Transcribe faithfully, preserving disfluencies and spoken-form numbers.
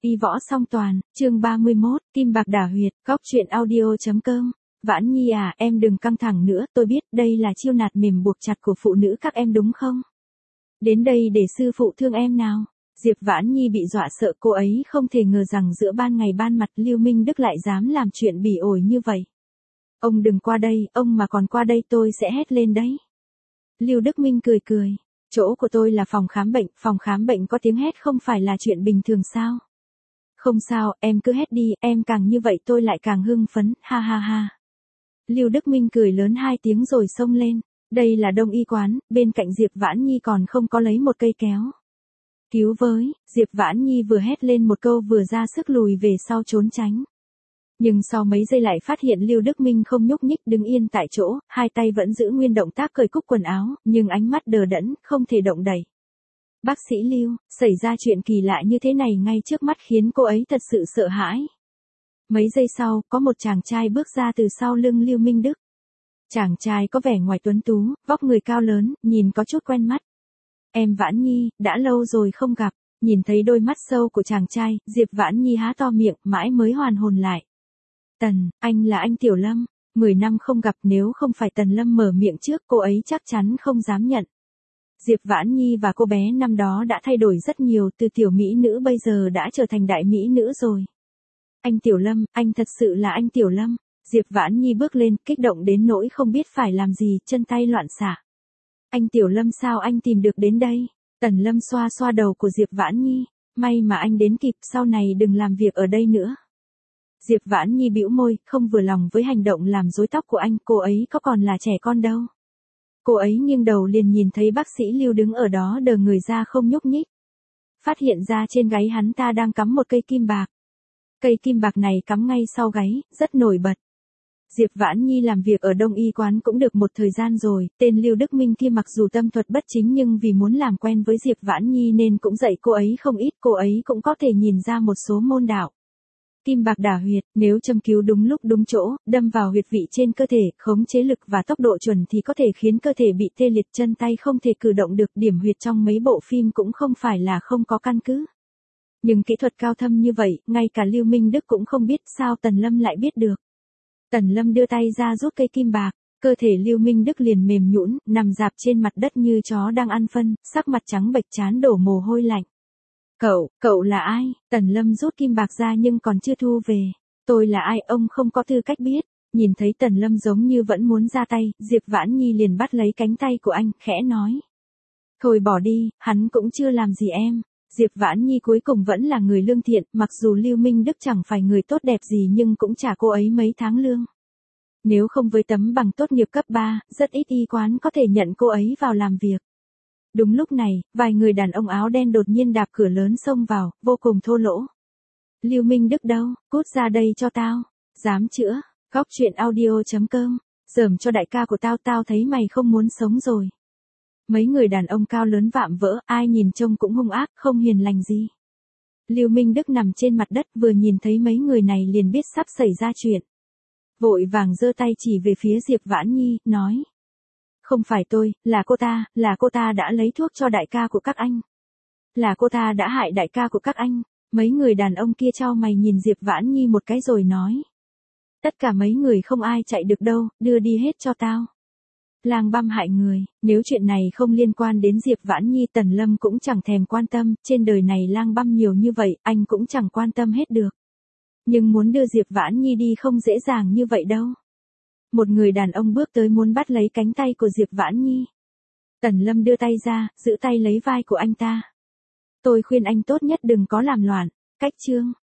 Y võ song toàn, chương ba mươi mốt, Kim Bạc Đả Huyệt, góc truyện audio.com. Vãn Nhi à, em đừng căng thẳng nữa, tôi biết đây là chiêu nạt mềm buộc chặt của phụ nữ các em đúng không? Đến đây để sư phụ thương em nào. Diệp Vãn Nhi bị dọa sợ, cô ấy không thể ngờ rằng giữa ban ngày ban mặt Lưu Minh Đức lại dám làm chuyện bỉ ổi như vậy. Ông đừng qua đây, ông mà còn qua đây tôi sẽ hét lên đấy. Lưu Đức Minh cười cười, chỗ của tôi là phòng khám bệnh, phòng khám bệnh có tiếng hét không phải là chuyện bình thường sao? Không sao, em cứ hét đi, em càng như vậy tôi lại càng hưng phấn, ha ha ha. Lưu Đức Minh cười lớn hai tiếng rồi xông lên, đây là Đông y quán, bên cạnh Diệp Vãn Nhi còn không có lấy một cây kéo. Cứu với, Diệp Vãn Nhi vừa hét lên một câu vừa ra sức lùi về sau trốn tránh. Nhưng sau mấy giây lại phát hiện Lưu Đức Minh không nhúc nhích đứng yên tại chỗ, hai tay vẫn giữ nguyên động tác cởi cúc quần áo, nhưng ánh mắt đờ đẫn, không thể động đậy. Bác sĩ Lưu, xảy ra chuyện kỳ lạ như thế này ngay trước mắt khiến cô ấy thật sự sợ hãi. Mấy giây sau, có một chàng trai bước ra từ sau lưng Lưu Minh Đức. Chàng trai có vẻ ngoài tuấn tú, vóc người cao lớn, nhìn có chút quen mắt. Em Vãn Nhi, đã lâu rồi không gặp, nhìn thấy đôi mắt sâu của chàng trai, Diệp Vãn Nhi há to miệng, mãi mới hoàn hồn lại. Tần, anh là anh Tiểu Lâm, mười năm không gặp, nếu không phải Tần Lâm mở miệng trước cô ấy chắc chắn không dám nhận. Diệp Vãn Nhi và cô bé năm đó đã thay đổi rất nhiều, từ tiểu mỹ nữ bây giờ đã trở thành đại mỹ nữ rồi. Anh Tiểu Lâm, anh thật sự là anh Tiểu Lâm. Diệp Vãn Nhi bước lên, kích động đến nỗi không biết phải làm gì, chân tay loạn xạ. Anh Tiểu Lâm sao anh tìm được đến đây? Tần Lâm xoa xoa đầu của Diệp Vãn Nhi, may mà anh đến kịp, sau này đừng làm việc ở đây nữa. Diệp Vãn Nhi bĩu môi, không vừa lòng với hành động làm rối tóc của anh, cô ấy có còn là trẻ con đâu. Cô ấy nghiêng đầu liền nhìn thấy bác sĩ Lưu đứng ở đó đờ người ra không nhúc nhích. Phát hiện ra trên gáy hắn ta đang cắm một cây kim bạc. Cây kim bạc này cắm ngay sau gáy, rất nổi bật. Diệp Vãn Nhi làm việc ở Đông y quán cũng được một thời gian rồi, tên Lưu Đức Minh kia mặc dù tâm thuật bất chính nhưng vì muốn làm quen với Diệp Vãn Nhi nên cũng dạy cô ấy không ít, cô ấy cũng có thể nhìn ra một số môn đạo. Kim Bạc Đả Huyệt, nếu châm cứu đúng lúc đúng chỗ, đâm vào huyệt vị trên cơ thể, khống chế lực và tốc độ chuẩn thì có thể khiến cơ thể bị tê liệt, chân tay không thể cử động được, điểm huyệt trong mấy bộ phim cũng không phải là không có căn cứ. Nhưng kỹ thuật cao thâm như vậy, ngay cả Lưu Minh Đức cũng không biết, sao Tần Lâm lại biết được. Tần Lâm đưa tay ra rút cây kim bạc, cơ thể Lưu Minh Đức liền mềm nhũn, nằm rạp trên mặt đất như chó đang ăn phân, sắc mặt trắng bệch trán đổ mồ hôi lạnh. Cậu, cậu là ai? Tần Lâm rút kim bạc ra nhưng còn chưa thu về. Tôi là ai ông không có tư cách biết. Nhìn thấy Tần Lâm giống như vẫn muốn ra tay, Diệp Vãn Nhi liền bắt lấy cánh tay của anh, khẽ nói. Thôi bỏ đi, hắn cũng chưa làm gì em. Diệp Vãn Nhi cuối cùng vẫn là người lương thiện, mặc dù Lưu Minh Đức chẳng phải người tốt đẹp gì nhưng cũng trả cô ấy mấy tháng lương. Nếu không với tấm bằng tốt nghiệp cấp ba, rất ít y quán có thể nhận cô ấy vào làm việc. Đúng lúc này, vài người đàn ông áo đen đột nhiên đạp cửa lớn xông vào, vô cùng thô lỗ. Lưu Minh Đức đâu, cút ra đây cho tao, dám chữa, góc truyện audio.com, dởm cho đại ca của tao, tao thấy mày không muốn sống rồi. Mấy người đàn ông cao lớn vạm vỡ, ai nhìn trông cũng hung ác, không hiền lành gì. Lưu Minh Đức nằm trên mặt đất vừa nhìn thấy mấy người này liền biết sắp xảy ra chuyện. Vội vàng giơ tay chỉ về phía Diệp Vãn Nhi, nói. Không phải tôi, là cô ta, là cô ta đã lấy thuốc cho đại ca của các anh. Là cô ta đã hại đại ca của các anh. Mấy người đàn ông kia chau mày nhìn Diệp Vãn Nhi một cái rồi nói. Tất cả mấy người không ai chạy được đâu, đưa đi hết cho tao. Lang băm hại người, nếu chuyện này không liên quan đến Diệp Vãn Nhi, Tần Lâm cũng chẳng thèm quan tâm, trên đời này lang băm nhiều như vậy, anh cũng chẳng quan tâm hết được. Nhưng muốn đưa Diệp Vãn Nhi đi không dễ dàng như vậy đâu. Một người đàn ông bước tới muốn bắt lấy cánh tay của Diệp Vãn Nhi. Tần Lâm đưa tay ra, giữ tay lấy vai của anh ta. Tôi khuyên anh tốt nhất đừng có làm loạn, cách chương.